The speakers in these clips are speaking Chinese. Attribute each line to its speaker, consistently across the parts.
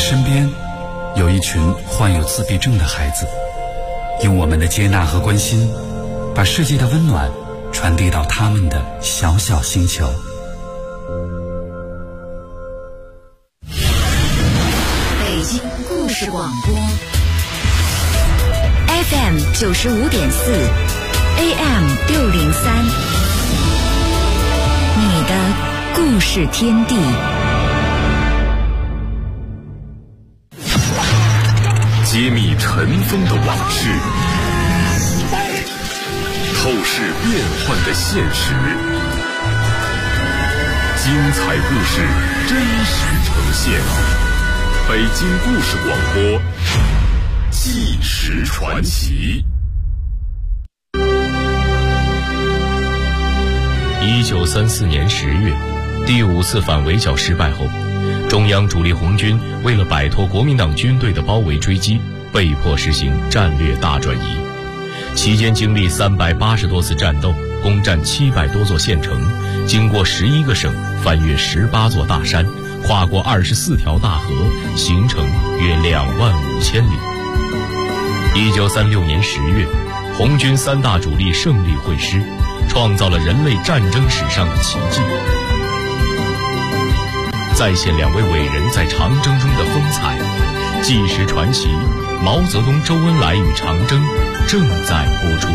Speaker 1: 身边有一群患有自闭症的孩子，用我们的接纳和关心，把世界的温暖传递到他们的小小星球。
Speaker 2: 北京故事广播 FM 95.4 AM 603，你的故事天地。
Speaker 3: 揭秘尘封的往事，透视变幻的现实，精彩故事真实呈现。北京故事广播，纪实传奇。
Speaker 4: 1934年10月，第5次反围剿失败后，中央主力红军为了摆脱国民党军队的包围追击，被迫实行战略大转移。期间经历380多次战斗，攻占700多座县城，经过11个省，翻越18座大山，跨过24条大河，行程约25000里。1936年10月，红军3大主力胜利会师，创造了人类战争史上的奇迹，再现2位伟人在长征中的风采。纪实传奇，毛泽东、周恩来与长征正在播出。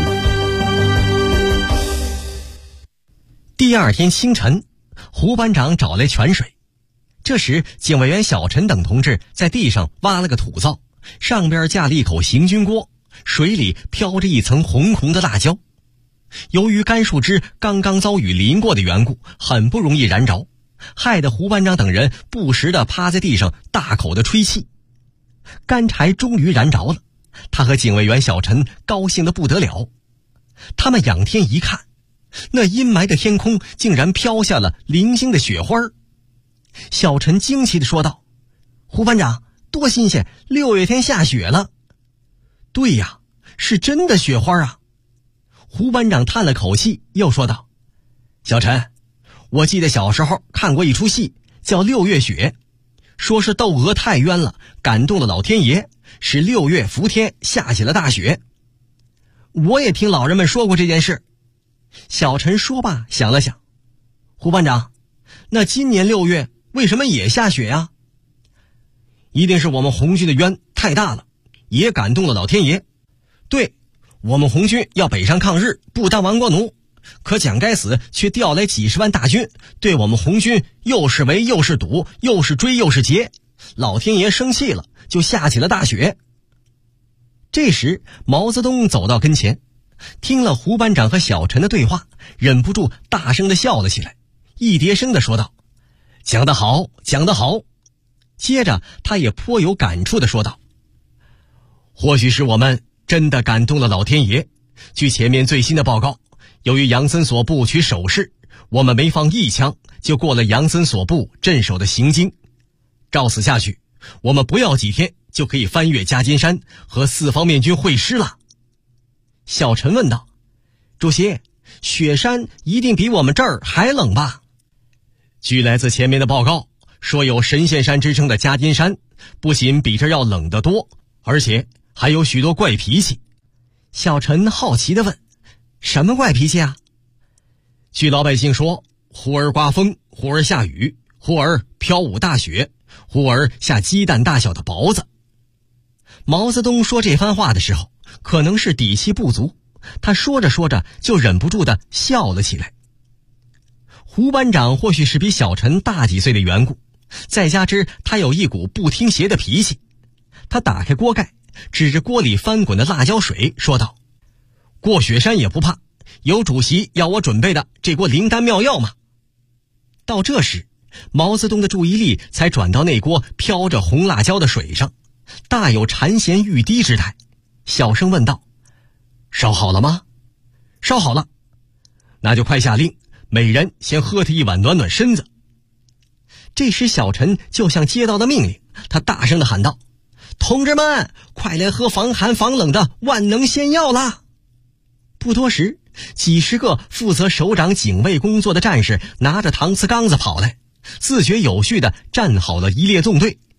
Speaker 5: 第二天清晨，胡班长找来泉水，这时警卫员小陈等同志在地上挖了个土灶，上边架了一口行军锅，水里飘着一层红红的辣椒。由于干树枝刚刚遭雨淋过的缘故，很不容易燃着，害得胡班长等人不时地趴在地上大口地吹气。干柴终于燃着了，他和警卫员小陈高兴得不得了。他们仰天一看，那阴霾的天空竟然飘下了零星的雪花。小陈惊奇地说道：“胡班长，多新鲜，6月天下雪了。”“对呀，是真的雪花啊。”胡班长叹了口气，又说道：“小陈，我记得小时候看过一出戏，叫《6月雪》，说是窦娥太冤了，感动了老天爷，使6月伏天下起了大雪。我也听老人们说过这件事。”小陈说罢想了想：“胡班长，那今年6月为什么也下雪呀？”“一定是我们红军的冤太大了，也感动了老天爷。对，我们红军要北上抗日，不当亡国奴，可蒋该死却调来几十万大军，对我们红军又是围又是堵，又是追又是劫，老天爷生气了，就下起了大雪。”这时毛泽东走到跟前，听了胡班长和小陈的对话，忍不住大声地笑了起来，一叠声地说道：“讲得好，讲得好。”接着他也颇有感触地说道：“或许是我们真的感动了老天爷。据前面最新的报告，由于杨森所部取守势，我们没放一枪就过了杨森所部镇守的行经。照此下去，我们不要几天就可以翻越夹金山，和四方面军会师了。”小陈问道：“主席，雪山一定比我们这儿还冷吧？”据来自前面的报告说，有神仙山之称的夹金山，不仅比这要冷得多，而且还有许多怪脾气。小陈好奇地问：“什么怪脾气啊？”据老百姓说，忽而刮风，忽而下雨，忽而飘舞大雪，忽而下鸡蛋大小的雹子。毛泽东说这番话的时候，可能是底气不足，他说着说着就忍不住地笑了起来。胡班长或许是比小陈大几岁的缘故，再加之他有一股不听邪的脾气，他打开锅盖，指着锅里翻滚的辣椒水说道：“过雪山也不怕，有主席要我准备的这锅灵丹妙药吗？”到这时，毛泽东的注意力才转到那锅飘着红辣椒的水上，大有馋涎欲滴之态，小声问道：“烧好了吗？”“烧好了。”“那就快下令，每人先喝他一碗暖暖身子。”这时小陈就像接到了命令，他大声地喊道：“同志们，快来喝防寒防冷的万能仙药啦！”不多时，几十个负责首长警卫工作的战士拿着搪瓷缸子跑来，自觉有序地站好了一列纵队，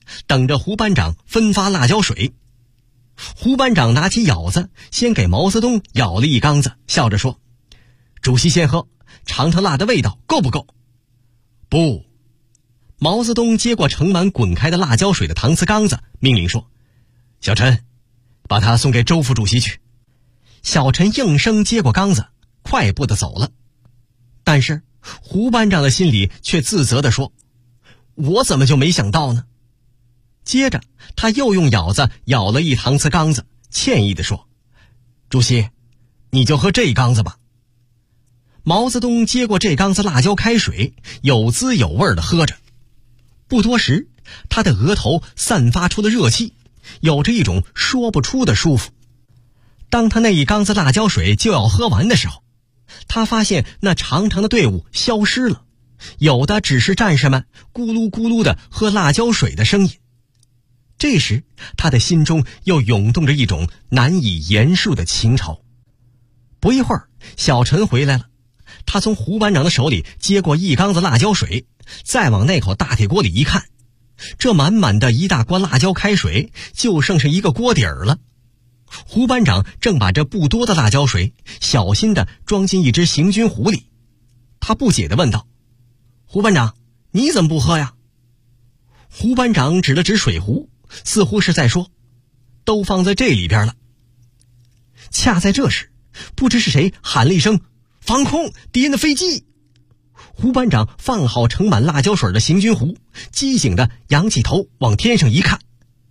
Speaker 5: 等着胡班长分发辣椒水。胡班长拿起舀子，先给毛泽东舀了一缸子，笑着说：“主席先喝，尝尝辣的味道够不够？”不。毛泽东接过盛满滚开的辣椒水的搪瓷缸子，命令说：“小陈，把它送给周副主席去。”小陈应声接过缸子，快步地走了。但是胡班长的心里却自责地说：“我怎么就没想到呢？”接着他又用舀子舀了一搪瓷缸子，歉意地说：“主席，你就喝这缸子吧。”毛泽东接过这缸子辣椒开水，有滋有味地喝着。不多时，他的额头散发出了热气，有着一种说不出的舒服。当他那一缸子辣椒水就要喝完的时候，他发现那长长的队伍消失了，有的只是战士们咕噜咕噜地喝辣椒水的声音。这时他的心中又涌动着一种难以言述的情潮。不一会儿，小陈回来了，他从胡班长的手里接过一缸子辣椒水，再往那口大铁锅里一看，这满满的一大锅辣椒开水就剩下一个锅底儿了。胡班长正把这不多的辣椒水小心地装进一只行军壶里，他不解地问道：“胡班长，你怎么不喝呀？”胡班长指了指水壶，似乎是在说：“都放在这里边了。”恰在这时，不知是谁喊了一声：“防空！敌人的飞机！”胡班长放好盛满辣椒水的行军壶，机警地仰起头往天上一看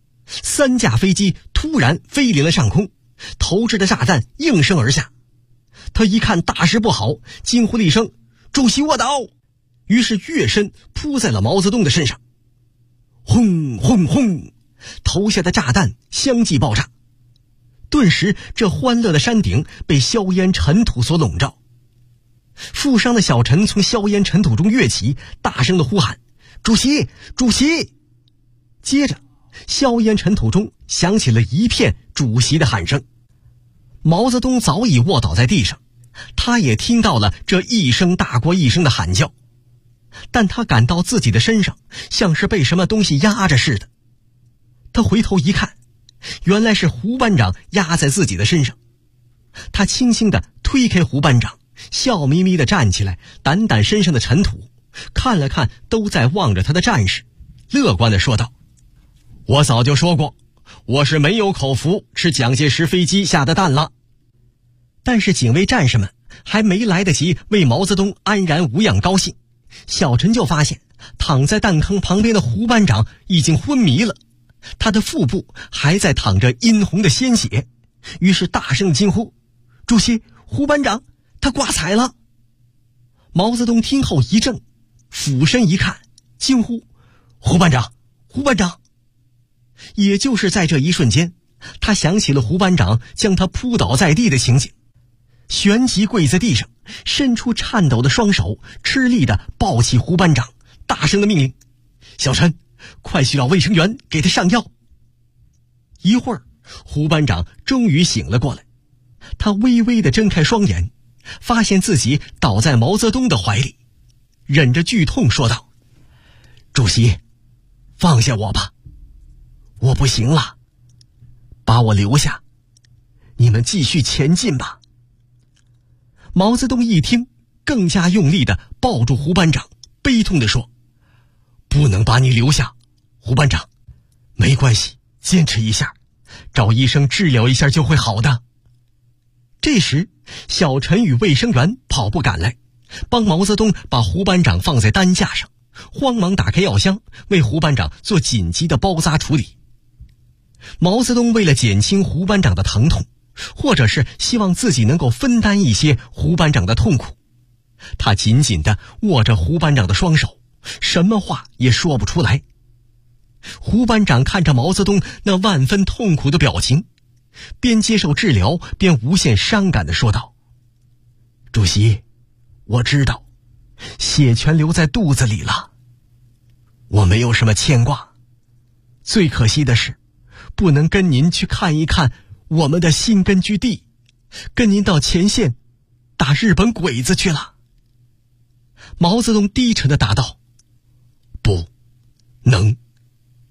Speaker 5: ，3架飞机突然飞临了上空，投掷的炸弹应声而下。他一看大事不好，惊呼了一声：“主席卧倒！”于是跃身扑在了毛泽东的身上。轰轰轰，投下的炸弹相继爆炸。顿时这欢乐的山顶被硝烟尘土所笼罩。负伤的小陈从硝烟尘土中跃起，大声地呼喊：“主席，主席！”接着硝烟尘土中响起了一片主席的喊声。毛泽东早已卧倒在地上，他也听到了这一声大过一声的喊叫，但他感到自己的身上像是被什么东西压着似的。他回头一看，原来是胡班长压在自己的身上。他轻轻地推开胡班长，笑眯眯地站起来，掸掸身上的尘土，看了看都在望着他的战士，乐观地说道：“我早就说过，我是没有口福吃蒋介石飞机下的蛋了。”但是警卫战士们还没来得及为毛泽东安然无恙高兴，小陈就发现躺在弹坑旁边的胡班长已经昏迷了，他的腹部还在淌着殷红的鲜血，于是大声惊呼：“主席，胡班长他挂彩了！”毛泽东听后一怔，俯身一看，惊呼：“胡班长，胡班长！”也就是在这一瞬间，他想起了胡班长将他扑倒在地的情景，旋即跪在地上，伸出颤抖的双手，吃力地抱起胡班长，大声地命令：“小陈，快去找卫生员给他上药。”一会儿，胡班长终于醒了过来，他微微地睁开双眼，发现自己倒在毛泽东的怀里，忍着剧痛说道：“主席，放下我吧，我不行了，把我留下，你们继续前进吧。”毛泽东一听，更加用力地抱住胡班长，悲痛地说：“不能把你留下，胡班长，没关系，坚持一下，找医生治疗一下就会好的。”这时，小陈与卫生员跑步赶来，帮毛泽东把胡班长放在担架上，慌忙打开药箱，为胡班长做紧急的包扎处理。毛泽东为了减轻胡班长的疼痛，或者是希望自己能够分担一些胡班长的痛苦，他紧紧地握着胡班长的双手，什么话也说不出来。胡班长看着毛泽东那万分痛苦的表情，边接受治疗边无限伤感地说道：“主席，我知道，血全流在肚子里了，我没有什么牵挂，最可惜的是，不能跟您去看一看我们的新根据地，跟您到前线打日本鬼子去了。”毛泽东低沉地答道：“不能，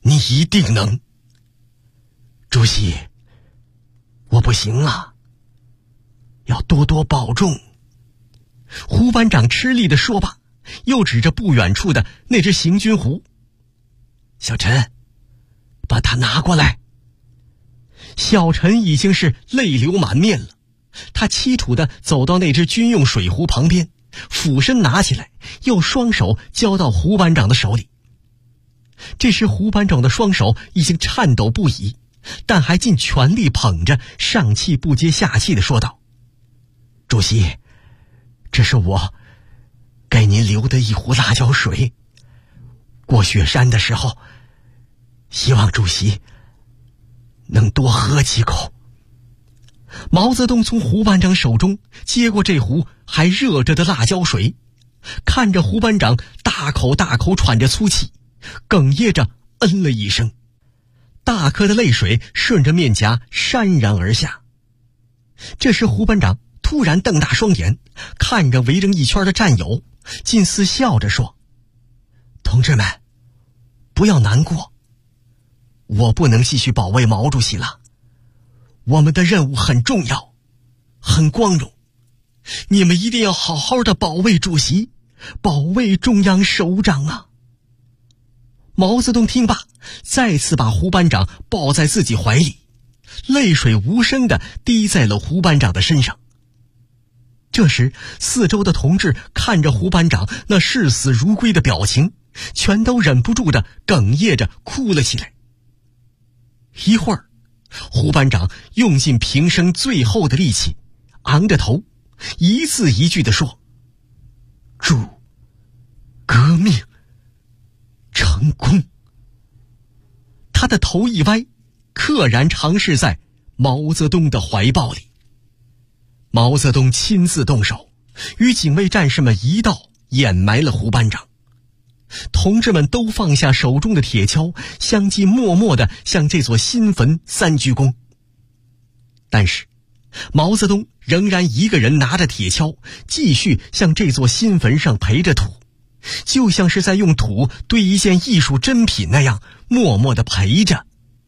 Speaker 5: 你一定能。主席，我不行了，要多多保重。胡班长吃力地说罢，又指着不远处的那只行军狐：小陈，把它拿过来。小陈已经是泪流满面了，他凄楚地走到那只军用水壶旁边，俯身拿起来，又双手交到胡班长的手里。这时胡班长的双手已经颤抖不已，但还尽全力捧着，上气不接下气地说道：主席，这是我给您留的一壶辣椒水，过雪山的时候，希望主席能多喝几口。毛泽东从胡班长手中接过这壶还热着的辣椒水，看着胡班长大口大口喘着粗气，哽咽着嗯了一声，大颗的泪水顺着面颊潸然而下。这时胡班长突然瞪大双眼，看着围成一圈的战友，近似笑着说：同志们，不要难过，我不能继续保卫毛主席了，我们的任务很重要，很光荣，你们一定要好好的保卫主席，保卫中央首长啊。毛泽东听罢，再次把胡班长抱在自己怀里，泪水无声地滴在了胡班长的身上。这时四周的同志看着胡班长那视死如归的表情，全都忍不住地哽咽着哭了起来。一会儿，胡班长用尽平生最后的力气，昂着头，一字一句地说：祝革命成功。他的头一歪，溘然长逝在毛泽东的怀抱里。毛泽东亲自动手，与警卫战士们一道掩埋了胡班长。同志们都放下手中的铁锹，相继默默地向这座新坟三鞠躬。但是毛泽东仍然一个人拿着铁锹，继续向这座新坟上培着土，就像是在用土堆一件艺术珍品那样，默默地培着。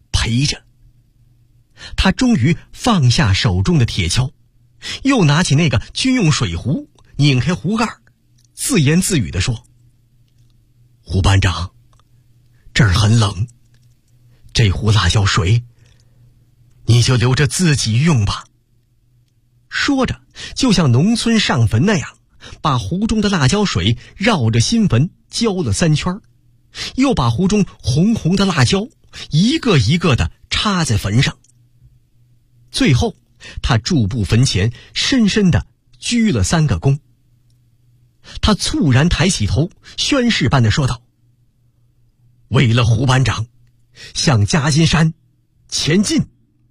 Speaker 5: 他终于放下手中的铁锹，又拿起那个军用水壶，拧开壶盖，自言自语地说：胡班长，这儿很冷，这壶辣椒水你就留着自己用吧。说着，就像农村上坟那样，把壶中的辣椒水绕着新坟浇了3圈，又把壶中红红的辣椒一个一个地插在坟上。最后他驻步坟前，深深地鞠了3个躬。他猝然抬起头，宣誓般地说道：为了胡班长，向夹金山前进。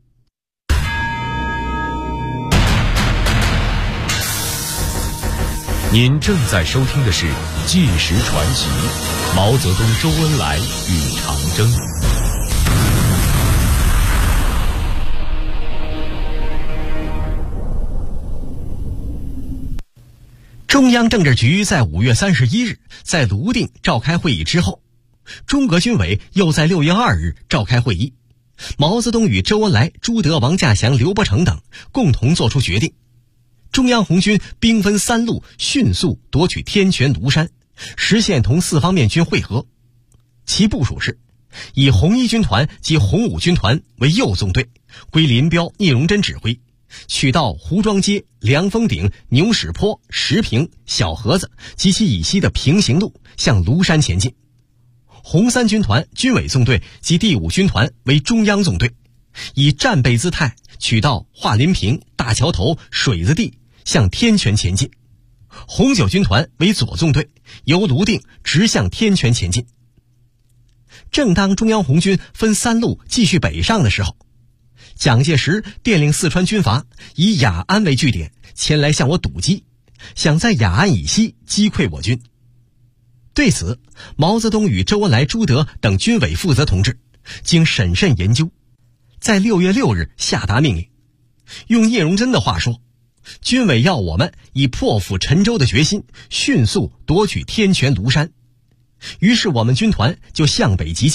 Speaker 4: 您正在收听的是《纪实传奇》，毛泽东、周恩来与长征。
Speaker 5: 中央政治局在5月31日在泸定召开会议之后，中革军委又在6月2日召开会议。毛泽东与周恩来、朱德、王稼祥、刘伯承等共同作出决定，中央红军兵分3路，迅速夺取天泉、庐山，实现同四方面军会合。其部署是：以红一军团及红五军团为右纵队，归林彪、聂荣臻指挥，取道胡庄街、凉风顶、牛屎坡、石坪、小河子及其以西的平行路向庐山前进。红三军团军委纵队及第5军团为中央纵队，以战备姿态取道华林坪、大桥头、水子地向天泉前进。红9军团为左纵队，由泸定直向天泉前进。正当中央红军分3路继续北上的时候，蒋介石电令四川军阀以雅安为据点前来向我堵击，想在雅安以西击溃我军。对此，毛泽东与周恩来、朱德等军委负责同志经审慎研究，在6月6日下达命令。用聂荣臻的话说，军委要我们以破釜沉舟的决心，迅速夺取天泉、庐山。于是我们军团就向北急进，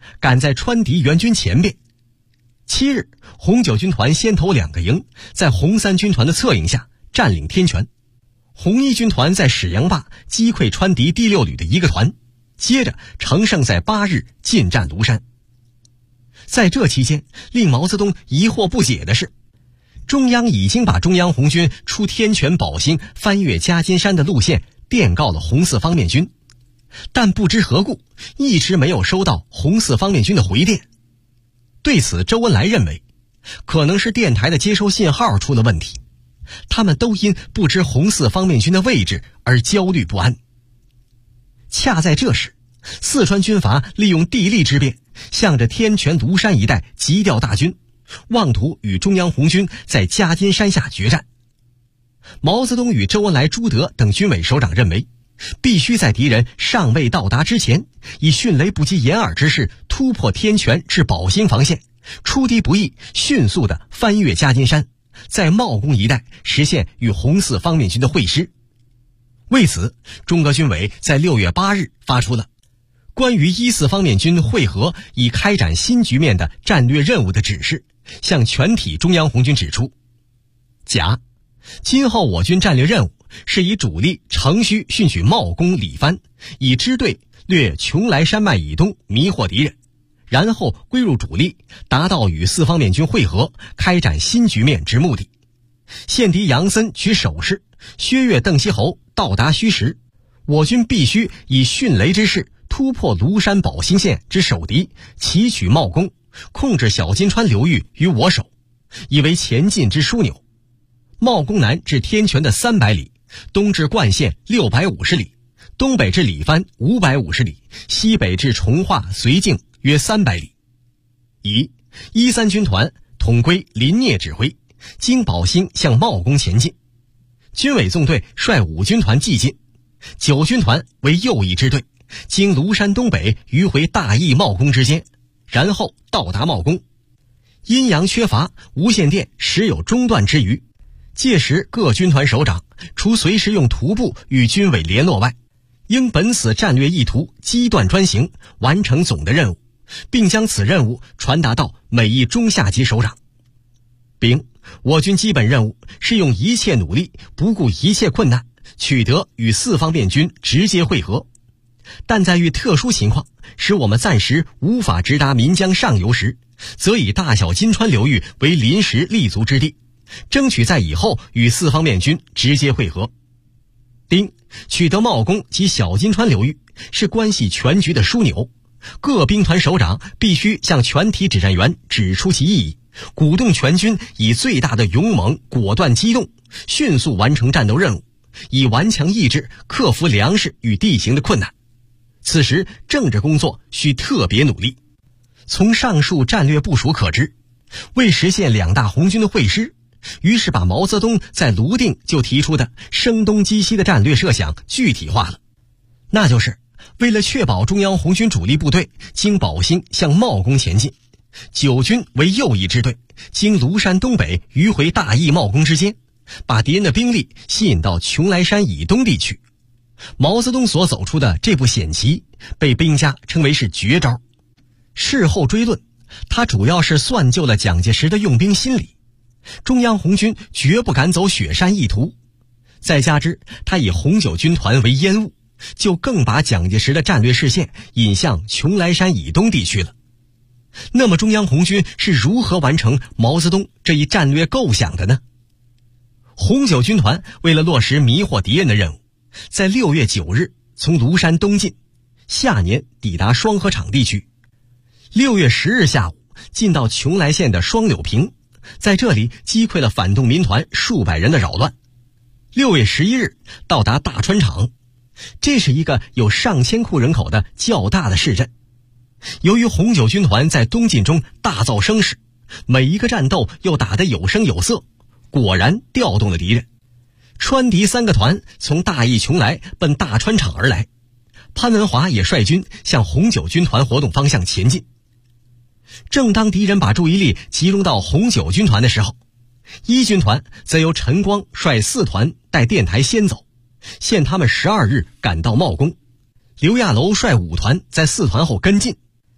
Speaker 5: 赶在川敌援军前边。7日，红九军团先头2个营在红三军团的策应下占领天泉，红一军团在史阳坝击溃川敌第6旅的1个团，接着乘胜在8日进占庐山。在这期间，令毛泽东疑惑不解的是，中央已经把中央红军出天泉保兴翻越夹金山的路线电告了红四方面军，但不知何故一直没有收到红四方面军的回电。对此，周恩来认为可能是电台的接收信号出了问题，他们都因不知红四方面军的位置而焦虑不安。恰在这时，四川军阀利用地利之便，向着天泉庐山一带急调大军，妄图与中央红军在夹金山下决战。毛泽东与周恩来、朱德等军委首长认为，必须在敌人尚未到达之前，以迅雷不及掩耳之势突破天泉至保兴防线，出敌不意，迅速地翻越夹金山，在茂功一带实现与红四方面军的会师。为此，中革军委在6月8日发出了关于一四方面军会合以开展新局面的战略任务的指示，向全体中央红军指出：甲，今后我军战略任务是以主力乘虚迅取茂功里番，以支队略邛崃山脉以东迷惑敌人，然后归入主力，达到与四方面军会合开展新局面之目的。现敌杨森取首势，薛岳、邓锡侯到达虚实，我军必须以迅雷之势突破庐山保兴线之守敌，奇取茂功，控制小金川流域于我手，以为前进之枢纽。茂功南至天泉的300里，东至灌县650里，东北至里番550里，西北至从化、绥靖约300里。乙，一三军团统归林聂指挥，经保兴向茂功前进。军委纵队率5军团继进，9军团为右翼支队，经庐山东北迂回大邑茂功之间，然后到达茂功。阴阳缺乏，无线电时有中断之虞，届时各军团首长除随时用徒步与军委联络外，应本此战略意图机断专行，完成总的任务，并将此任务传达到每一中下级首长。丙，我军基本任务是用一切努力，不顾一切困难，取得与四方面军直接会合。但在遇特殊情况，使我们暂时无法直达岷江上游时，则以大小金川流域为临时立足之地，争取在以后与四方面军直接会合。丁，取得茂功及小金川流域是关系全局的枢纽，各兵团首长必须向全体指战员指出其意义，鼓动全军以最大的勇猛、果断、机动，迅速完成战斗任务，以顽强意志克服粮食与地形的困难。此时政治工作需特别努力。从上述战略部署可知，为实现2大红军的会师，于是把毛泽东在泸定就提出的声东击西的战略设想具体化了。那就是为了确保中央红军主力部队经保兴向茂功前进，9军为右翼支队，经庐山东北迂回大邑茂功之间，把敌人的兵力吸引到邛崃山以东地区。毛泽东所走出的这步险棋，被兵家称为是绝招。事后追论，他主要是算计了蒋介石的用兵心理。中央红军绝不敢走雪山意图，再加之他以红九军团为烟雾，就更把蒋介石的战略视线引向邛崃山以东地区了。那么中央红军是如何完成毛泽东这一战略构想的呢？红九军团为了落实迷惑敌人的任务，在6月9日从庐山东进，下年抵达双河场地区。6月10日下午进到邛崃县的双柳坪，在这里击溃了反动民团数百人的扰乱。6月11日到达大川场，这是一个有上千户人口的较大的市镇。由于红九军团在东进中大造声势，每一个战斗又打得有声有色，果然调动了敌人。川敌3个团从大邑邛崃奔大川场而来，潘文华也率军向红九军团活动方向前进。正当敌人把注意力集中到红九军团的时候，一军团则由陈光率4团带电台先走，限他们12日赶到茂功。刘亚楼率5团在4团后跟进。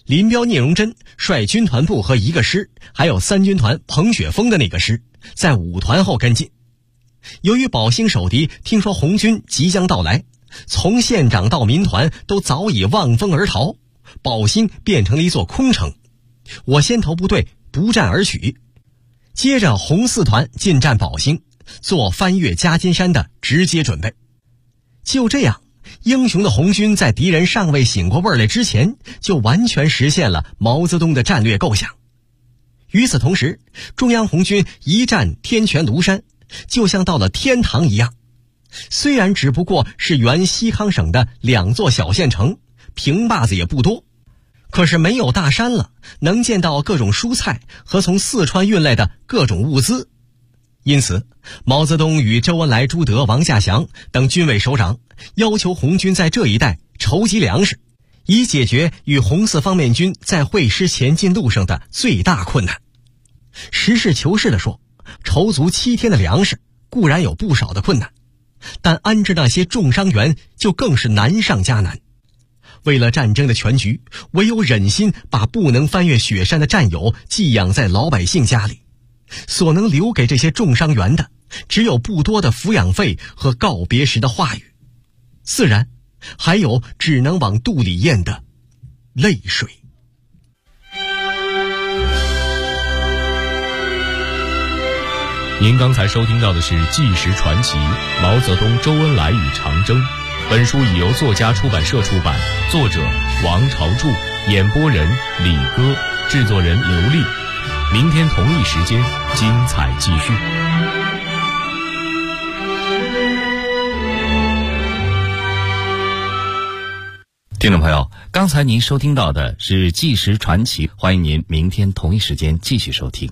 Speaker 5: 林彪聂荣臻率军团部和一个师，还有3军团彭雪枫的那个师，在5团后跟进。由于宝兴守敌听说红军即将到来，从县长到民团都早已望风而逃，宝兴变成了一座空城。我先头部队不战而取，接着红4团进占宝兴，做翻越夹金山的直接准备。就这样，英雄的红军在敌人尚未醒过味来之前，就完全实现了毛泽东的战略构想。与此同时，中央红军一战天泉庐山，就像到了天堂一样。虽然只不过是原西康省的2座小县城，平坝子也不多，可是没有大山了，能见到各种蔬菜和从四川运来的各种物资。因此，毛泽东与周恩来、朱德、王稼祥等军委首长要求红军在这一带筹集粮食，以解决与红四方面军在会师前进路上的最大困难。实事求是地说，筹足7天的粮食固然有不少的困难，但安置那些重伤员就更是难上加难。为了战争的全局，唯有忍心把不能翻越雪山的战友寄养在老百姓家里，所能留给这些重伤员的只有不多的抚养费和告别时的话语，自然还有只能往肚里咽的泪水。
Speaker 4: 您刚才收听到的是《纪实传奇：毛泽东、周恩来与长征》。本书已由作家出版社出版，作者王朝柱，演播人李歌，制作人刘丽。明天同一时间，精彩继续。
Speaker 6: 听众朋友，刚才您收听到的是《纪实传奇》，欢迎您明天同一时间继续收听。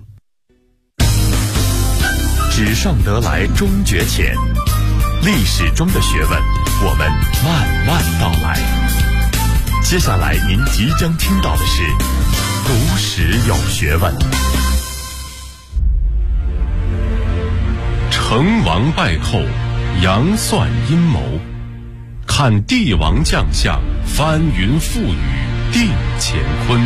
Speaker 3: 纸上得来终觉浅，历史中的学问，我们慢慢道来。接下来您即将听到的是读史有学问。成王败寇，杨算阴谋，看帝王将相，翻云覆雨，定乾坤。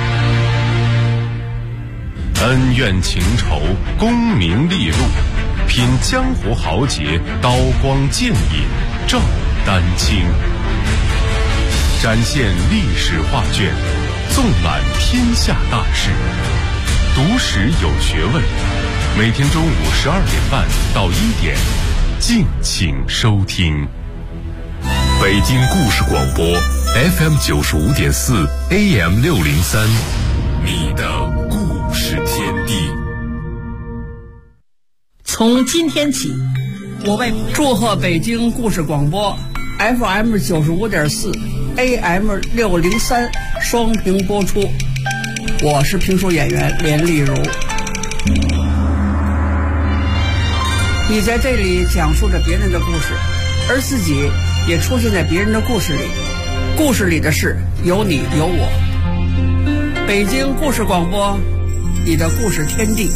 Speaker 3: 恩怨情仇，功名利禄，品江湖豪杰，刀光剑影，照丹青。展现历史画卷，纵览天下大事。读史有学问，每天中午12点半到1点，敬请收听。北京故事广播 FM 95.4 AM 603，你的故事天地。
Speaker 7: 从今天起，我为祝贺北京故事广播 FM 95.4 AM 603双屏播出。我是评书演员连丽如。你在这里讲述着别人的故事，而自己也出现在别人的故事里，故事里的事有你有我。北京故事广播，你的故事天地。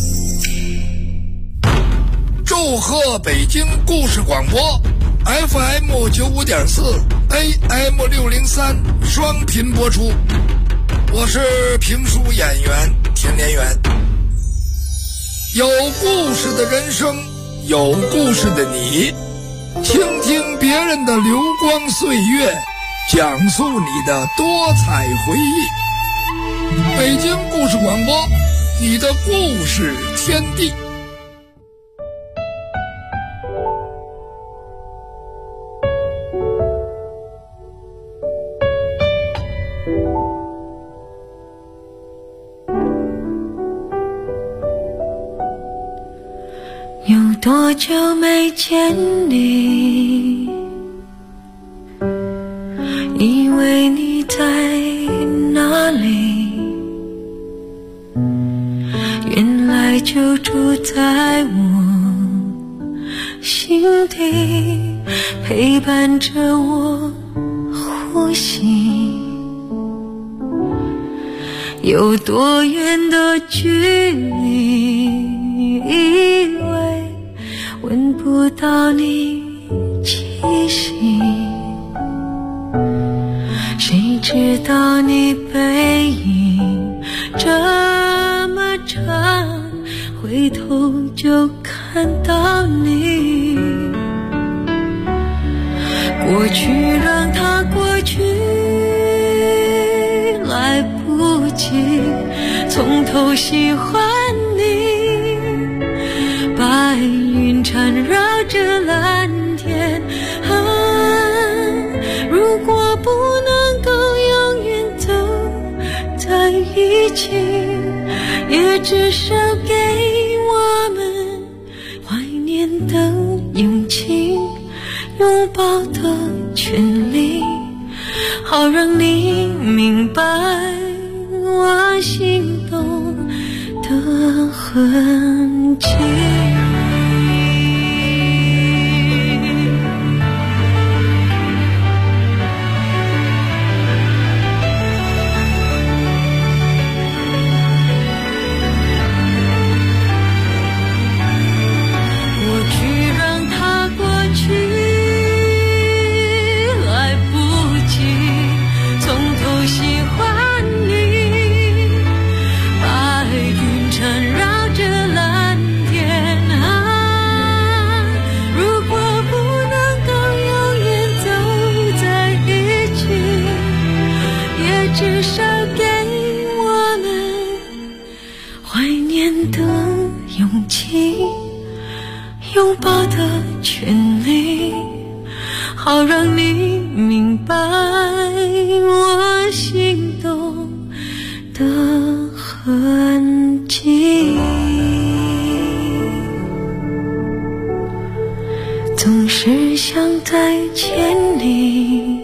Speaker 8: 祝贺北京故事广播 FM 95.4 AM 603双频播出。我是评书演员田连元。有故事的人生，有故事的你，倾听别人的流光岁月，讲述你的多彩回忆。北京故事广播，你的故事天地。
Speaker 9: 有多久没见你，以为你在哪里，原来就住在我心底，陪伴着我呼吸。有多远的距离，以为闻不到你气息，谁知道你背影这么长，回头就看到你。过去让它过去，来不及从头喜欢你。白云缠绕着蓝天，如果不能够永远走在一起，也至少给我们怀念的勇气，拥抱的权利，好让你明白我心动的痕迹。拥抱的权利，好让你明白我心动的痕迹。总是想再见你，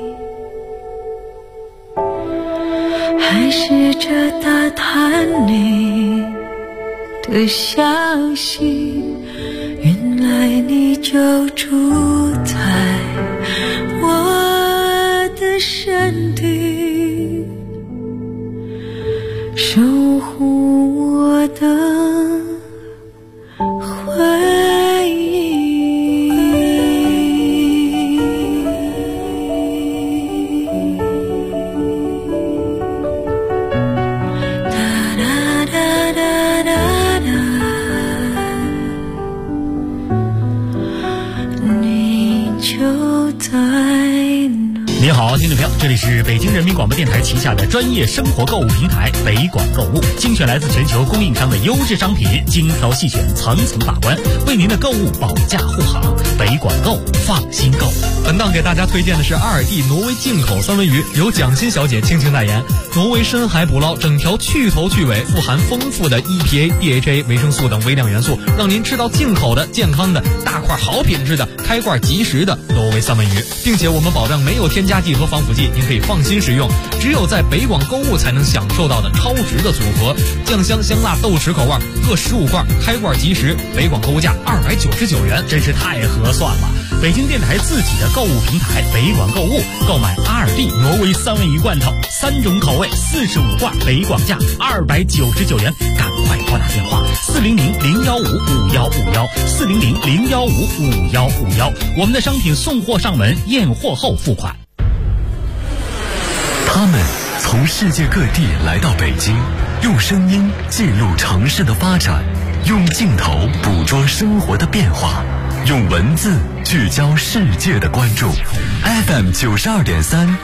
Speaker 9: 还试着打探你的消息，原来你就住在我的身体，守护我的回忆。
Speaker 10: 您好，听众朋友，这里是北京人民广播电台旗下的专业生活购物平台北广购物，精选来自全球供应商的优质商品，精挑细选，层层把关，为您的购物保驾护航。北广购，放心购。
Speaker 11: 本档给大家推荐的是阿尔蒂挪威进口三文鱼，由蒋欣小姐倾情代言。挪威深海捕捞，整条去头去尾，富含丰富的 EPA、DHA、维生素等微量元素，让您吃到进口的、健康的、大块好品质的、开罐即食的挪威三文鱼，并且我们保证没有添加剂和防腐剂，您可以放心食用。只有在北广购物才能享受到的超值的组合，酱香、香辣、豆豉口味各15罐，开罐即食，北广购物价299元，
Speaker 10: 真是太合算了。北京电台自己的购物平台北广购物，购买阿尔蒂挪威三文鱼罐头，3种口味，45罐，北广价299元，赶快拨打电话400-015-5151，400-015-5151，我们的商品送货上门，验货后付款。
Speaker 12: 他们从世界各地来到北京，用声音记录城市的发展，用镜头捕捉生活的变化，用文字聚焦世界的关注。FM 92.3